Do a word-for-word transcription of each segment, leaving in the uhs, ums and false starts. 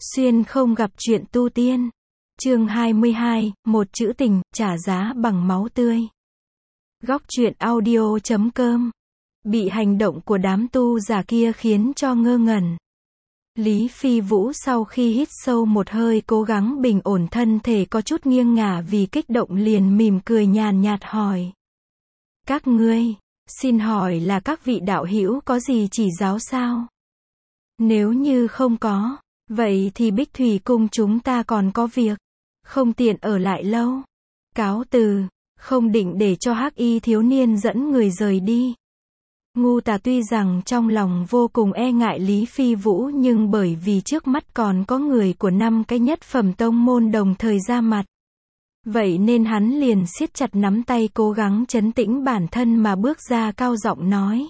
Xuyên không gặp chuyện tu tiên. Chương hai mươi hai, một chữ tình, trả giá bằng máu tươi. Góc truyện audio chấm com. Bị hành động của đám tu giả kia khiến cho ngơ ngẩn. Lý Phi Vũ sau khi hít sâu một hơi cố gắng bình ổn thân thể có chút nghiêng ngả vì kích động liền mỉm cười nhàn nhạt hỏi. Các ngươi, xin hỏi là các vị đạo hữu có gì chỉ giáo sao? Nếu như không có, vậy thì Bích Thủy Cung chúng ta còn có việc, không tiện ở lại lâu. Cáo từ, không định để cho Hắc Y thiếu niên dẫn người rời đi. Ngu Tà tuy rằng trong lòng vô cùng e ngại Lý Phi Vũ nhưng bởi vì trước mắt còn có người của năm cái nhất phẩm tông môn đồng thời ra mặt. Vậy nên hắn liền siết chặt nắm tay cố gắng trấn tĩnh bản thân mà bước ra cao giọng nói.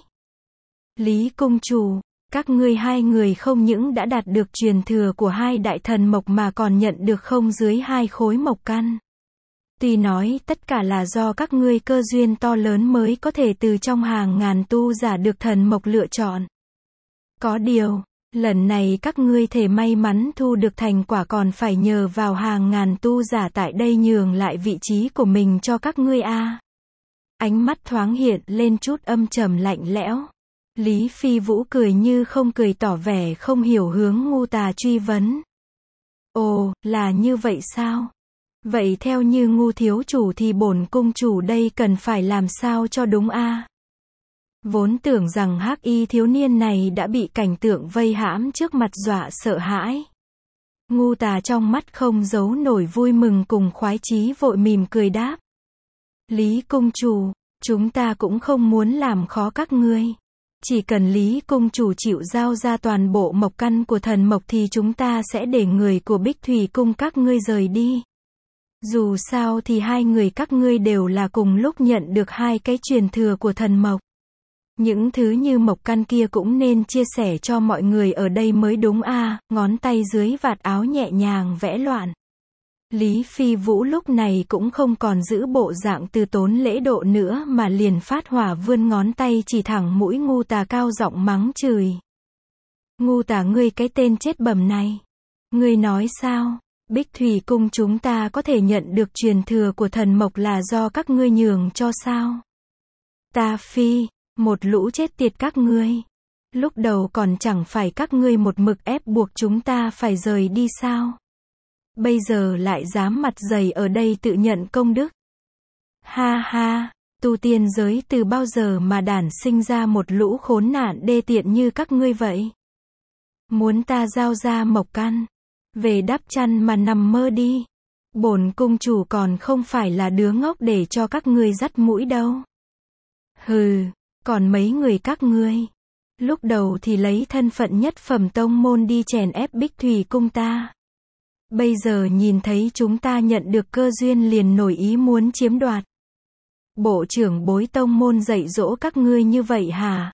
Lý Cung chủ, các ngươi hai người không những đã đạt được truyền thừa của hai đại thần mộc mà còn nhận được không dưới hai khối mộc căn. Tuy nói tất cả là do các ngươi cơ duyên to lớn mới có thể từ trong hàng ngàn tu giả được thần mộc lựa chọn. Có điều, lần này các ngươi thể may mắn thu được thành quả còn phải nhờ vào hàng ngàn tu giả tại đây nhường lại vị trí của mình cho các ngươi a. À. Ánh mắt thoáng hiện lên chút âm trầm lạnh lẽo. Lý Phi Vũ cười như không cười tỏ vẻ không hiểu hướng Ngu Tà truy vấn. Ồ, là như vậy sao? Vậy theo như Ngu thiếu chủ thì bổn cung chủ đây cần phải làm sao cho đúng a? À? Vốn tưởng rằng Hắc Y thiếu niên này đã bị cảnh tượng vây hãm trước mặt dọa sợ hãi. Ngu Tà trong mắt không giấu nổi vui mừng cùng khoái chí vội mỉm cười đáp. Lý cung chủ, chúng ta cũng không muốn làm khó các ngươi. Chỉ cần Lý cung chủ chịu giao ra toàn bộ mộc căn của thần mộc thì chúng ta sẽ để người của Bích Thủy Cung các ngươi rời đi. Dù sao thì hai người các ngươi đều là cùng lúc nhận được hai cái truyền thừa của thần mộc. Những thứ như mộc căn kia cũng nên chia sẻ cho mọi người ở đây mới đúng a. À, ngón tay dưới vạt áo nhẹ nhàng vẽ loạn. Lý Phi Vũ lúc này cũng không còn giữ bộ dạng từ tốn lễ độ nữa mà liền phát hỏa vươn ngón tay chỉ thẳng mũi Ngu Tà cao giọng mắng chửi. Ngu Tà ngươi cái tên chết bầm này. Ngươi nói sao? Bích Thủy Cung chúng ta có thể nhận được truyền thừa của thần mộc là do các ngươi nhường cho sao? Ta phi, một lũ chết tiệt các ngươi. Lúc đầu còn chẳng phải các ngươi một mực ép buộc chúng ta phải rời đi sao? Bây giờ lại dám mặt dày ở đây tự nhận công đức. Ha ha, tu tiên giới từ bao giờ mà đản sinh ra một lũ khốn nạn đê tiện như các ngươi vậy? Muốn ta giao ra mộc căn, về đắp chăn mà nằm mơ đi. Bổn cung chủ còn không phải là đứa ngốc để cho các ngươi dắt mũi đâu. Hừ, còn mấy người các ngươi. Lúc đầu thì lấy thân phận nhất phẩm tông môn đi chèn ép Bích Thủy Cung ta. Bây giờ nhìn thấy chúng ta nhận được cơ duyên liền nổi ý muốn chiếm đoạt. Bộ trưởng bối tông môn dạy dỗ các ngươi như vậy hả?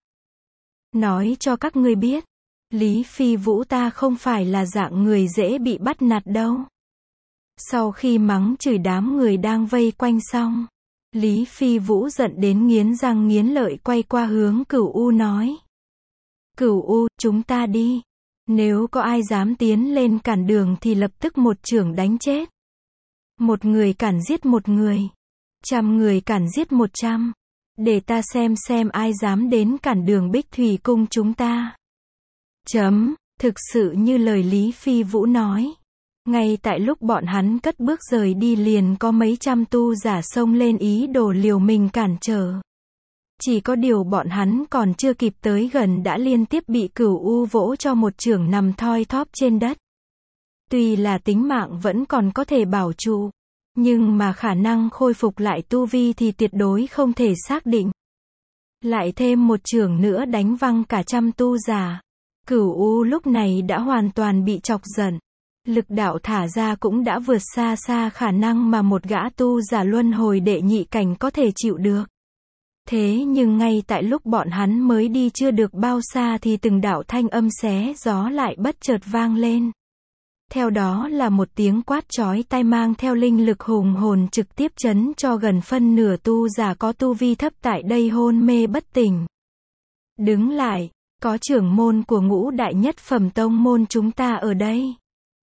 Nói cho các ngươi biết, Lý Phi Vũ ta không phải là dạng người dễ bị bắt nạt đâu. Sau khi mắng chửi đám người đang vây quanh xong, Lý Phi Vũ giận đến nghiến răng nghiến lợi quay qua hướng Cửu U nói. Cửu U, chúng ta đi. Nếu có ai dám tiến lên cản đường thì lập tức một chưởng đánh chết. Một người cản giết một người. Trăm người cản giết một trăm. Để ta xem xem ai dám đến cản đường Bích Thủy Cung chúng ta. Chấm, thực sự như lời Lý Phi Vũ nói. Ngay tại lúc bọn hắn cất bước rời đi liền có mấy trăm tu giả xông lên ý đồ liều mình cản trở. Chỉ có điều bọn hắn còn chưa kịp tới gần đã liên tiếp bị Cửu U vỗ cho một chưởng nằm thoi thóp trên đất. Tuy là tính mạng vẫn còn có thể bảo trụ, nhưng mà khả năng khôi phục lại tu vi thì tuyệt đối không thể xác định. Lại thêm một chưởng nữa đánh văng cả trăm tu giả. Cửu U lúc này đã hoàn toàn bị chọc giận. Lực đạo thả ra cũng đã vượt xa xa khả năng mà một gã tu giả luân hồi đệ nhị cảnh có thể chịu được. Thế nhưng ngay tại lúc bọn hắn mới đi chưa được bao xa thì từng đạo thanh âm xé gió lại bất chợt vang lên. Theo đó là một tiếng quát chói tai mang theo linh lực hùng hồn trực tiếp chấn cho gần phân nửa tu giả có tu vi thấp tại đây hôn mê bất tỉnh. Đứng lại, có trưởng môn của ngũ đại nhất phẩm tông môn chúng ta ở đây.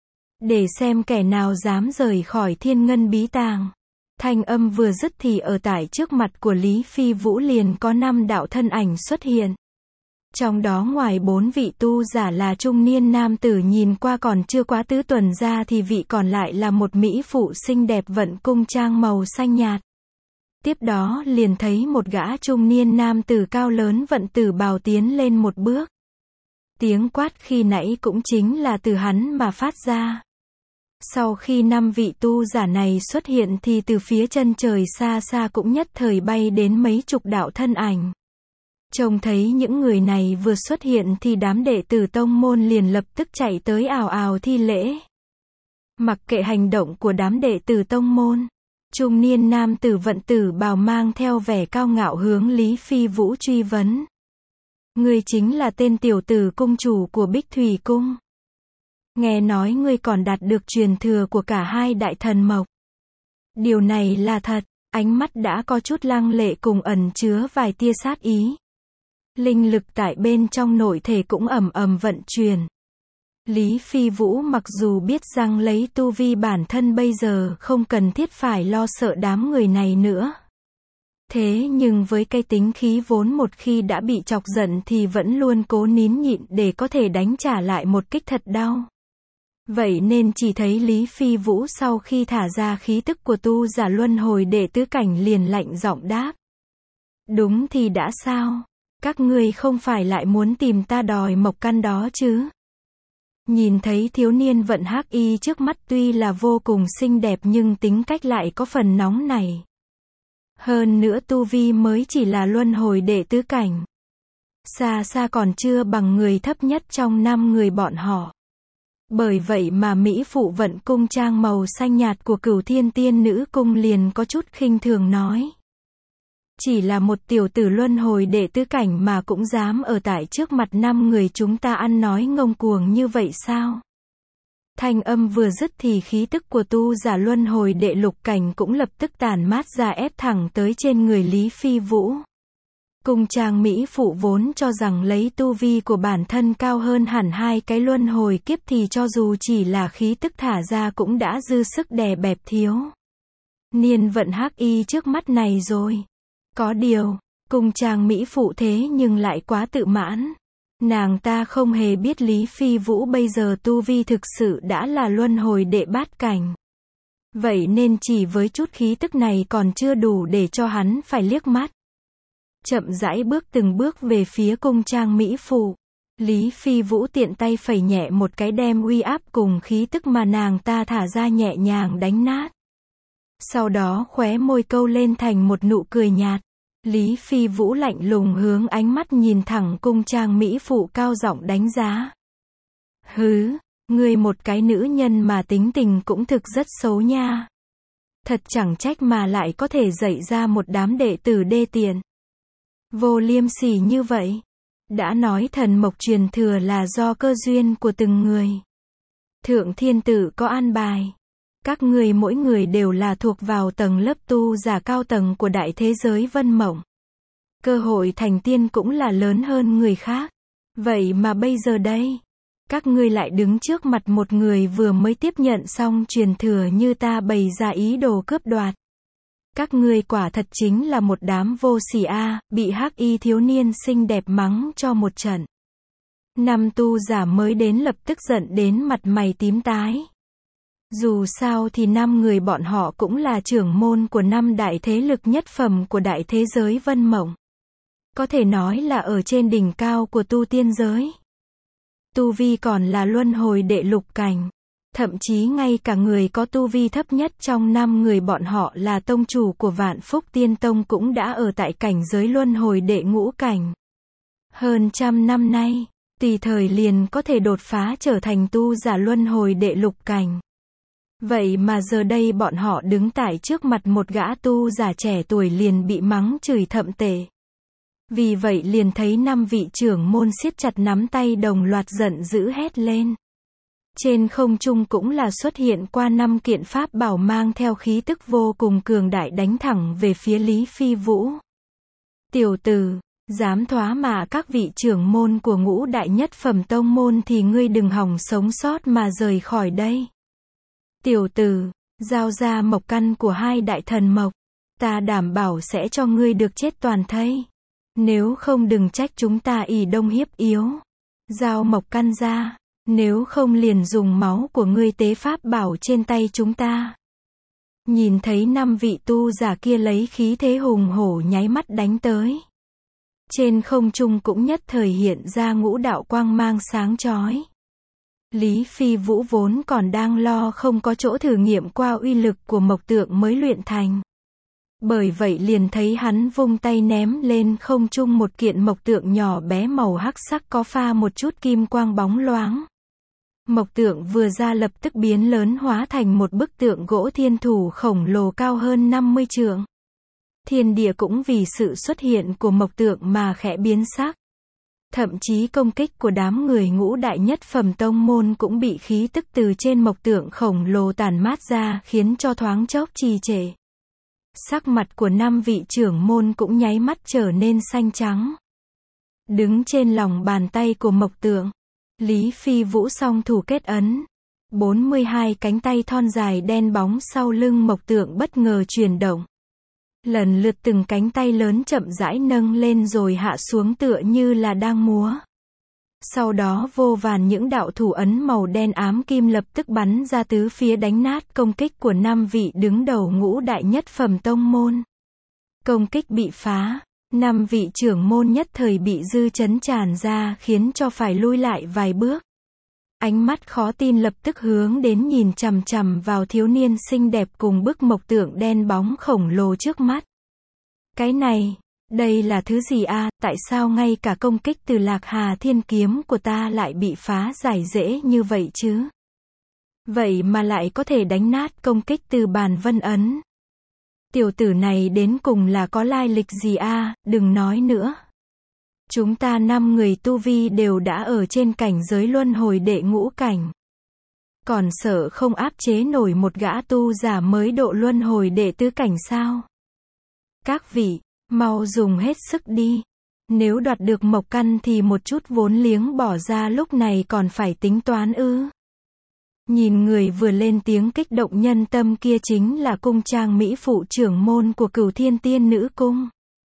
để xem kẻ nào dám rời khỏi thiên ngân bí tàng. Thanh âm vừa dứt thì ở tại trước mặt của Lý Phi Vũ liền có năm đạo thân ảnh xuất hiện. Trong đó ngoài bốn vị tu giả là trung niên nam tử nhìn qua còn chưa quá tứ tuần ra thì vị còn lại là một mỹ phụ xinh đẹp vận cung trang màu xanh nhạt. Tiếp đó liền thấy một gã trung niên nam tử cao lớn vận tử bào tiến lên một bước. Tiếng quát khi nãy cũng chính là từ hắn mà phát ra. Sau khi năm vị tu giả này xuất hiện thì từ phía chân trời xa xa cũng nhất thời bay đến mấy chục đạo thân ảnh. Trông thấy những người này vừa xuất hiện thì đám đệ tử tông môn liền lập tức chạy tới ào ào thi lễ. Mặc kệ hành động của đám đệ tử tông môn, trung niên nam tử vận tử bào mang theo vẻ cao ngạo hướng Lý Phi Vũ truy vấn. Ngươi chính là tên tiểu tử cung chủ của Bích Thủy Cung. Nghe nói ngươi còn đạt được truyền thừa của cả hai đại thần mộc. Điều này là thật, ánh mắt đã có chút lăng lệ cùng ẩn chứa vài tia sát ý. Linh lực tại bên trong nội thể cũng ầm ầm vận chuyển. Lý Phi Vũ mặc dù biết rằng lấy tu vi bản thân bây giờ không cần thiết phải lo sợ đám người này nữa. Thế nhưng với cái tính khí vốn một khi đã bị chọc giận thì vẫn luôn cố nín nhịn để có thể đánh trả lại một kích thật đau. Vậy nên chỉ thấy Lý Phi Vũ sau khi thả ra khí tức của tu giả luân hồi đệ tứ cảnh liền lạnh giọng đáp. Đúng thì đã sao? Các ngươi không phải lại muốn tìm ta đòi mộc căn đó chứ? Nhìn thấy thiếu niên vận hắc y trước mắt tuy là vô cùng xinh đẹp nhưng tính cách lại có phần nóng này. Hơn nữa tu vi mới chỉ là luân hồi đệ tứ cảnh. Xa xa còn chưa bằng người thấp nhất trong năm người bọn họ. Bởi vậy mà Mỹ phụ vận cung trang màu xanh nhạt của Cửu Thiên Tiên Nữ Cung liền có chút khinh thường nói. Chỉ là một tiểu tử luân hồi đệ tứ cảnh mà cũng dám ở tại trước mặt năm người chúng ta ăn nói ngông cuồng như vậy sao? Thanh âm vừa dứt thì khí tức của tu giả luân hồi đệ lục cảnh cũng lập tức tản mát ra ép thẳng tới trên người Lý Phi Vũ. Cung trang Mỹ phụ vốn cho rằng lấy tu vi của bản thân cao hơn hẳn hai cái luân hồi kiếp thì cho dù chỉ là khí tức thả ra cũng đã dư sức đè bẹp thiếu niên vận hắc y trước mắt này rồi. Có điều, cung trang Mỹ phụ thế nhưng lại quá tự mãn. Nàng ta không hề biết Lý Phi Vũ bây giờ tu vi thực sự đã là luân hồi đệ bát cảnh. Vậy nên chỉ với chút khí tức này còn chưa đủ để cho hắn phải liếc mắt. Chậm rãi bước từng bước về phía cung trang Mỹ phụ. Lý Phi Vũ tiện tay phẩy nhẹ một cái đem uy áp cùng khí tức mà nàng ta thả ra nhẹ nhàng đánh nát. Sau đó khóe môi câu lên thành một nụ cười nhạt. Lý Phi Vũ lạnh lùng hướng ánh mắt nhìn thẳng cung trang Mỹ phụ cao giọng đánh giá. Hứ, ngươi một cái nữ nhân mà tính tình cũng thực rất xấu nha. Thật chẳng trách mà lại có thể dạy ra một đám đệ tử đê tiện. Vô liêm sỉ như vậy. Đã nói thần mộc truyền thừa là do cơ duyên của từng người. Thượng thiên tử có an bài. Các người mỗi người đều là thuộc vào tầng lớp tu giả cao tầng của đại thế giới vân mộng. Cơ hội thành tiên cũng là lớn hơn người khác. Vậy mà bây giờ đây, các ngươi lại đứng trước mặt một người vừa mới tiếp nhận xong truyền thừa như ta bày ra ý đồ cướp đoạt. Các ngươi quả thật chính là một đám vô sỉ a, bị hắc y thiếu niên xinh đẹp mắng cho một trận. Năm tu giả mới đến lập tức giận đến mặt mày tím tái. Dù sao thì năm người bọn họ cũng là trưởng môn của năm đại thế lực nhất phẩm của đại thế giới vân mộng. Có thể nói là ở trên đỉnh cao của tu tiên giới. Tu vi còn là luân hồi đệ lục cảnh. Thậm chí ngay cả người có tu vi thấp nhất trong năm người bọn họ là tông chủ của Vạn Phúc Tiên Tông cũng đã ở tại cảnh giới luân hồi đệ ngũ cảnh. Hơn trăm năm nay, tùy thời liền có thể đột phá trở thành tu giả luân hồi đệ lục cảnh. Vậy mà giờ đây bọn họ đứng tại trước mặt một gã tu giả trẻ tuổi liền bị mắng chửi thậm tệ. Vì vậy liền thấy năm vị trưởng môn siết chặt nắm tay đồng loạt giận dữ hét lên. Trên không trung cũng là xuất hiện qua năm kiện pháp bảo mang theo khí tức vô cùng cường đại đánh thẳng về phía Lý Phi Vũ. Tiểu tử, dám thoá mạ các vị trưởng môn của ngũ đại nhất phẩm tông môn thì ngươi đừng hòng sống sót mà rời khỏi đây. Tiểu tử, giao ra mộc căn của hai đại thần mộc. Ta đảm bảo sẽ cho ngươi được chết toàn thây. Nếu không đừng trách chúng ta ỷ đông hiếp yếu. Giao mộc căn ra. Nếu không liền dùng máu của ngươi tế pháp bảo trên tay chúng ta. Nhìn thấy năm vị tu giả kia lấy khí thế hùng hổ nháy mắt đánh tới. Trên không trung cũng nhất thời hiện ra ngũ đạo quang mang sáng chói. Lý Phi Vũ vốn còn đang lo không có chỗ thử nghiệm qua uy lực của mộc tượng mới luyện thành. Bởi vậy liền thấy hắn vung tay ném lên không trung một kiện mộc tượng nhỏ bé màu hắc sắc có pha một chút kim quang bóng loáng. Mộc tượng vừa ra lập tức biến lớn hóa thành một bức tượng gỗ thiên thủ khổng lồ cao hơn năm mươi trượng. Thiên địa cũng vì sự xuất hiện của mộc tượng mà khẽ biến sắc. Thậm chí công kích của đám người ngũ đại nhất phẩm tông môn cũng bị khí tức từ trên mộc tượng khổng lồ tản mát ra khiến cho thoáng chốc trì trệ. Sắc mặt của năm vị trưởng môn cũng nháy mắt trở nên xanh trắng. Đứng trên lòng bàn tay của mộc tượng, Lý Phi Vũ song thủ kết ấn. bốn mươi hai cánh tay thon dài đen bóng sau lưng mộc tượng bất ngờ chuyển động. Lần lượt từng cánh tay lớn chậm rãi nâng lên rồi hạ xuống tựa như là đang múa. Sau đó vô vàn những đạo thủ ấn màu đen ám kim lập tức bắn ra tứ phía đánh nát công kích của năm vị đứng đầu ngũ đại nhất phẩm tông môn. Công kích bị phá, năm vị trưởng môn nhất thời bị dư chấn tràn ra khiến cho phải lui lại vài bước. Ánh mắt khó tin lập tức hướng đến nhìn chằm chằm vào thiếu niên xinh đẹp cùng bức mộc tượng đen bóng khổng lồ trước mắt. Cái này, đây là thứ gì a? À, tại sao ngay cả công kích từ Lạc Hà Thiên Kiếm của ta lại bị phá giải dễ như vậy chứ? Vậy mà lại có thể đánh nát công kích từ Bàn Vân Ấn. Tiểu tử này đến cùng là có lai lịch gì a? À, đừng nói nữa. Chúng ta năm người tu vi đều đã ở trên cảnh giới luân hồi đệ ngũ cảnh. Còn sợ không áp chế nổi một gã tu giả mới độ luân hồi đệ tứ cảnh sao? Các vị, mau dùng hết sức đi. Nếu đoạt được mộc căn thì một chút vốn liếng bỏ ra lúc này còn phải tính toán ư? Nhìn người vừa lên tiếng kích động nhân tâm kia chính là cung trang mỹ phụ trưởng môn của Cửu Thiên Tiên Nữ Cung.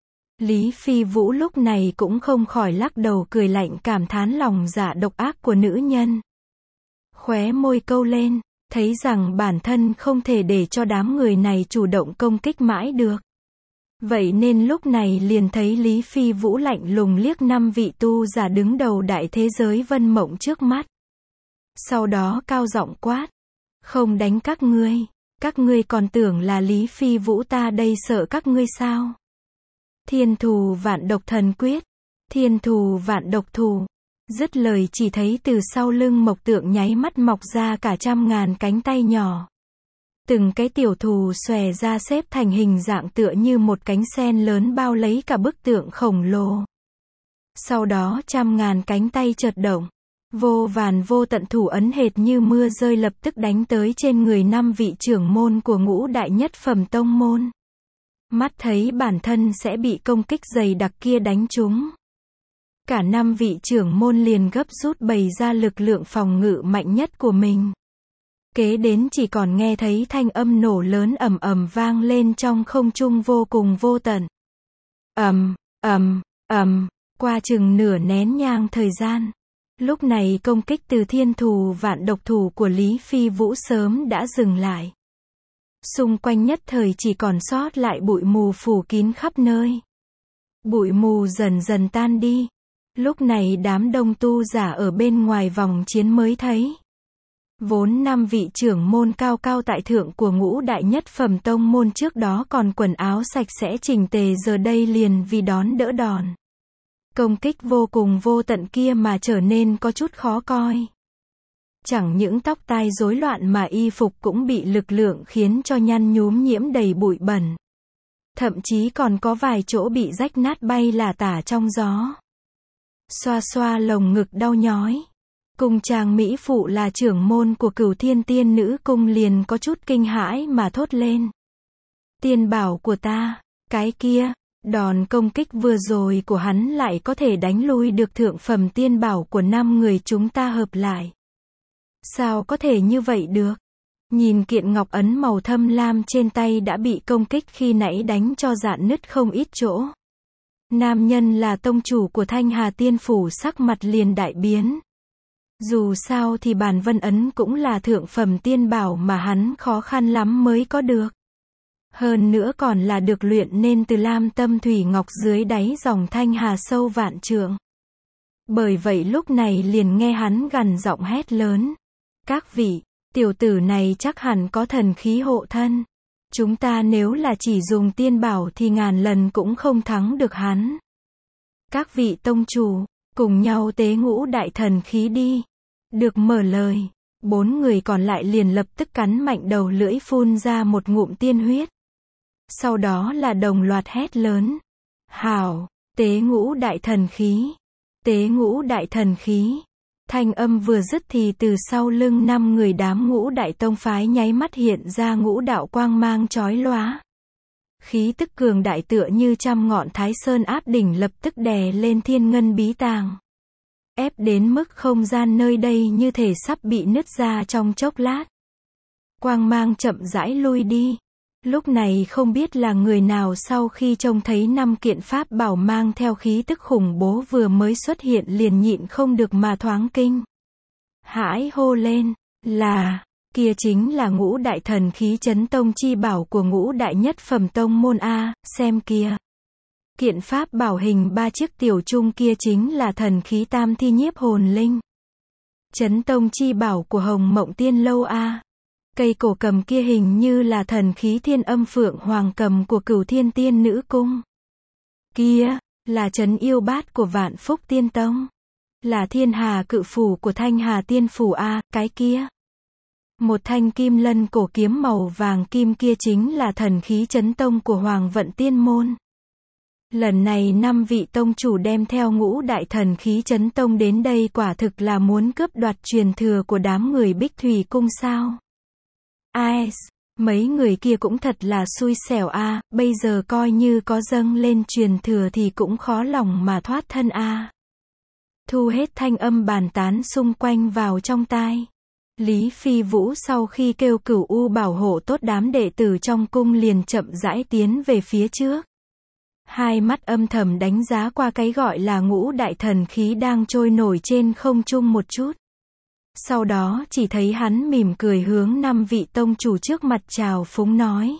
Lý Phi Vũ lúc này cũng không khỏi lắc đầu cười lạnh cảm thán lòng dạ độc ác của nữ nhân. Khóe môi câu lên, thấy rằng bản thân không thể để cho đám người này chủ động công kích mãi được. Vậy nên lúc này liền thấy Lý Phi Vũ lạnh lùng liếc năm vị tu giả đứng đầu đại thế giới vân mộng trước mắt. Sau đó cao giọng quát. Không đánh các ngươi, các ngươi còn tưởng là Lý Phi Vũ ta đây sợ các ngươi sao? Thiên thù vạn độc thần quyết, thiên thù vạn độc thù. Dứt lời chỉ thấy từ sau lưng mộc tượng nháy mắt mọc ra cả trăm ngàn cánh tay nhỏ. Từng cái tiểu thù xòe ra xếp thành hình dạng tựa như một cánh sen lớn bao lấy cả bức tượng khổng lồ. Sau đó trăm ngàn cánh tay chợt động. Vô vàn vô tận thủ ấn hệt như mưa rơi lập tức đánh tới trên người năm vị trưởng môn của ngũ đại nhất phẩm tông môn. Mắt thấy bản thân sẽ bị công kích dày đặc kia đánh trúng. Cả năm vị trưởng môn liền gấp rút bày ra lực lượng phòng ngự mạnh nhất của mình. Kế đến chỉ còn nghe thấy thanh âm nổ lớn ầm ầm vang lên trong không trung vô cùng vô tận. Ầm, ầm, ầm, qua chừng nửa nén nhang thời gian. Lúc này công kích từ thiên thù vạn độc thủ của Lý Phi Vũ sớm đã dừng lại. Xung quanh nhất thời chỉ còn sót lại bụi mù phủ kín khắp nơi. Bụi mù dần dần tan đi. Lúc này đám đông tu giả ở bên ngoài vòng chiến mới thấy. Vốn năm vị trưởng môn cao cao tại thượng của ngũ đại nhất phẩm tông môn trước đó còn quần áo sạch sẽ chỉnh tề giờ đây liền vì đón đỡ đòn. Công kích vô cùng vô tận kia mà trở nên có chút khó coi. Chẳng những tóc tai rối loạn mà y phục cũng bị lực lượng khiến cho nhăn nhúm nhiễm đầy bụi bẩn. Thậm chí còn có vài chỗ bị rách nát bay lả tả trong gió. Xoa xoa lồng ngực đau nhói. Cung trang mỹ phụ là trưởng môn của Cửu Thiên Tiên Nữ Cung liền có chút kinh hãi mà thốt lên. Tiên bảo của ta, cái kia, đòn công kích vừa rồi của hắn lại có thể đánh lui được thượng phẩm tiên bảo của năm người chúng ta hợp lại. Sao có thể như vậy được? Nhìn kiện ngọc ấn màu thâm lam trên tay đã bị công kích khi nãy đánh cho rạn nứt không ít chỗ. Nam nhân là tông chủ của Thanh Hà Tiên Phủ sắc mặt liền đại biến. Dù sao thì bản vân ấn cũng là thượng phẩm tiên bảo mà hắn khó khăn lắm mới có được. Hơn nữa còn là được luyện nên từ lam tâm thủy ngọc dưới đáy dòng Thanh Hà sâu vạn trượng. Bởi vậy lúc này liền nghe hắn gằn giọng hét lớn. Các vị, tiểu tử này chắc hẳn có thần khí hộ thân. Chúng ta nếu là chỉ dùng tiên bảo thì ngàn lần cũng không thắng được hắn. Các vị tông chủ, cùng nhau tế ngũ đại thần khí đi. Được mở lời, bốn người còn lại liền lập tức cắn mạnh đầu lưỡi phun ra một ngụm tiên huyết. Sau đó là đồng loạt hét lớn. Hảo, tế ngũ đại thần khí. Tế ngũ đại thần khí. Thanh âm vừa dứt thì từ sau lưng năm người đám ngũ đại tông phái nháy mắt hiện ra ngũ đạo quang mang chói lóa. Khí tức cường đại tựa như trăm ngọn Thái Sơn áp đỉnh lập tức đè lên thiên ngân bí tàng. Ép đến mức không gian nơi đây như thể sắp bị nứt ra trong chốc lát. Quang mang chậm rãi lui đi. Lúc này không biết là người nào sau khi trông thấy năm kiện pháp bảo mang theo khí tức khủng bố vừa mới xuất hiện liền nhịn không được mà thoáng kinh. Hãi hô lên, là, kia chính là ngũ đại thần khí chấn tông chi bảo của ngũ đại nhất phẩm tông môn A, xem kia. Kiện pháp bảo hình ba chiếc tiểu trung kia chính là thần khí tam thi nhiếp hồn linh. Chấn tông chi bảo của Hồng Mộng Tiên Lâu A. Cây cổ cầm kia hình như là thần khí thiên âm phượng hoàng cầm của Cửu Thiên Tiên Nữ Cung. Kia, là trấn yêu bát của Vạn Phúc Tiên Tông. Là thiên hà cự phủ của Thanh Hà Tiên Phủ A, cái kia. Một thanh kim lân cổ kiếm màu vàng kim kia chính là thần khí chấn tông của Hoàng Vận Tiên Môn. Lần này năm vị tông chủ đem theo ngũ đại thần khí chấn tông đến đây quả thực là muốn cướp đoạt truyền thừa của đám người Bích Thủy Cung sao. Ai, mấy người kia cũng thật là xui xẻo a, bây giờ coi như có dâng lên truyền thừa thì cũng khó lòng mà thoát thân a. Thu hết thanh âm bàn tán xung quanh vào trong tai. Lý Phi Vũ sau khi kêu Cửu U bảo hộ tốt đám đệ tử trong cung liền chậm rãi tiến về phía trước. Hai mắt âm thầm đánh giá qua cái gọi là ngũ đại thần khí đang trôi nổi trên không trung một chút. Sau đó chỉ thấy hắn mỉm cười hướng năm vị tông chủ trước mặt chào phúng nói.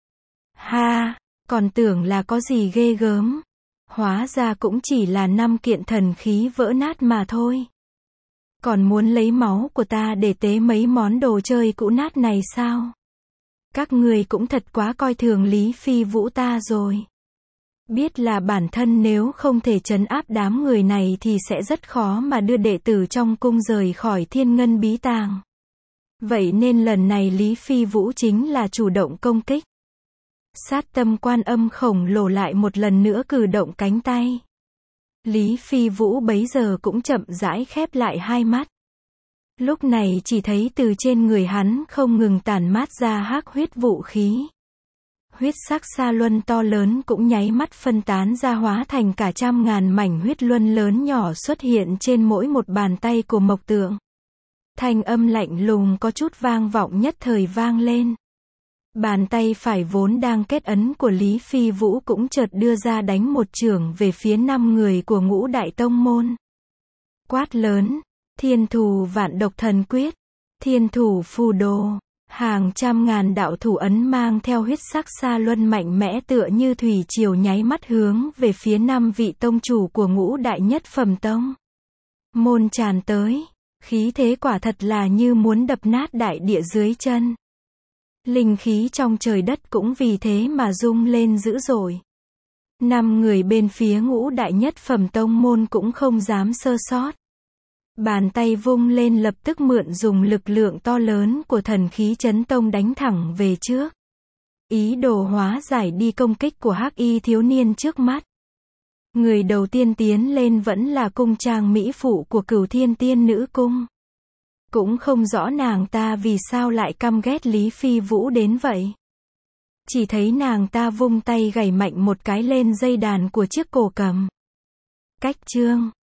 Ha, còn tưởng là có gì ghê gớm. Hóa ra cũng chỉ là năm kiện thần khí vỡ nát mà thôi. Còn muốn lấy máu của ta để tế mấy món đồ chơi cũ nát này sao? Các người cũng thật quá coi thường Lý Phi Vũ ta rồi. Biết là bản thân nếu không thể trấn áp đám người này thì sẽ rất khó mà đưa đệ tử trong cung rời khỏi thiên ngân bí tàng. Vậy nên lần này Lý Phi Vũ chính là chủ động công kích. Sát tâm quan âm khổng lồ lại một lần nữa cử động cánh tay. Lý Phi Vũ bấy giờ cũng chậm rãi khép lại hai mắt. Lúc này chỉ thấy từ trên người hắn không ngừng tản mát ra hắc huyết vũ khí. Huyết sắc sa luân to lớn cũng nháy mắt phân tán ra hóa thành cả trăm ngàn mảnh huyết luân lớn nhỏ xuất hiện trên mỗi một bàn tay của Mộc Tượng. Thanh âm lạnh lùng có chút vang vọng nhất thời vang lên. Bàn tay phải vốn đang kết ấn của Lý Phi Vũ cũng chợt đưa ra đánh một chưởng về phía năm người của ngũ đại tông môn. Quát lớn, thiên thủ vạn độc thần quyết, thiên thủ phù đồ. Hàng trăm ngàn đạo thủ ấn mang theo huyết sắc sa luân mạnh mẽ tựa như thủy triều nháy mắt hướng về phía năm vị tông chủ của ngũ đại nhất phẩm tông môn tràn tới, khí thế quả thật là như muốn đập nát đại địa dưới chân. Linh khí trong trời đất cũng vì thế mà rung lên dữ dội. Năm người bên phía ngũ đại nhất phẩm tông môn cũng không dám sơ sót. Bàn tay vung lên lập tức mượn dùng lực lượng to lớn của thần khí chấn tông đánh thẳng về trước. Ý đồ hóa giải đi công kích của hắc y thiếu niên trước mắt. Người đầu tiên tiến lên vẫn là cung trang mỹ phụ của Cửu Thiên Tiên Nữ Cung. Cũng không rõ nàng ta vì sao lại căm ghét Lý Phi Vũ đến vậy. Chỉ thấy nàng ta vung tay gảy mạnh một cái lên dây đàn của chiếc cổ cầm. Cách chương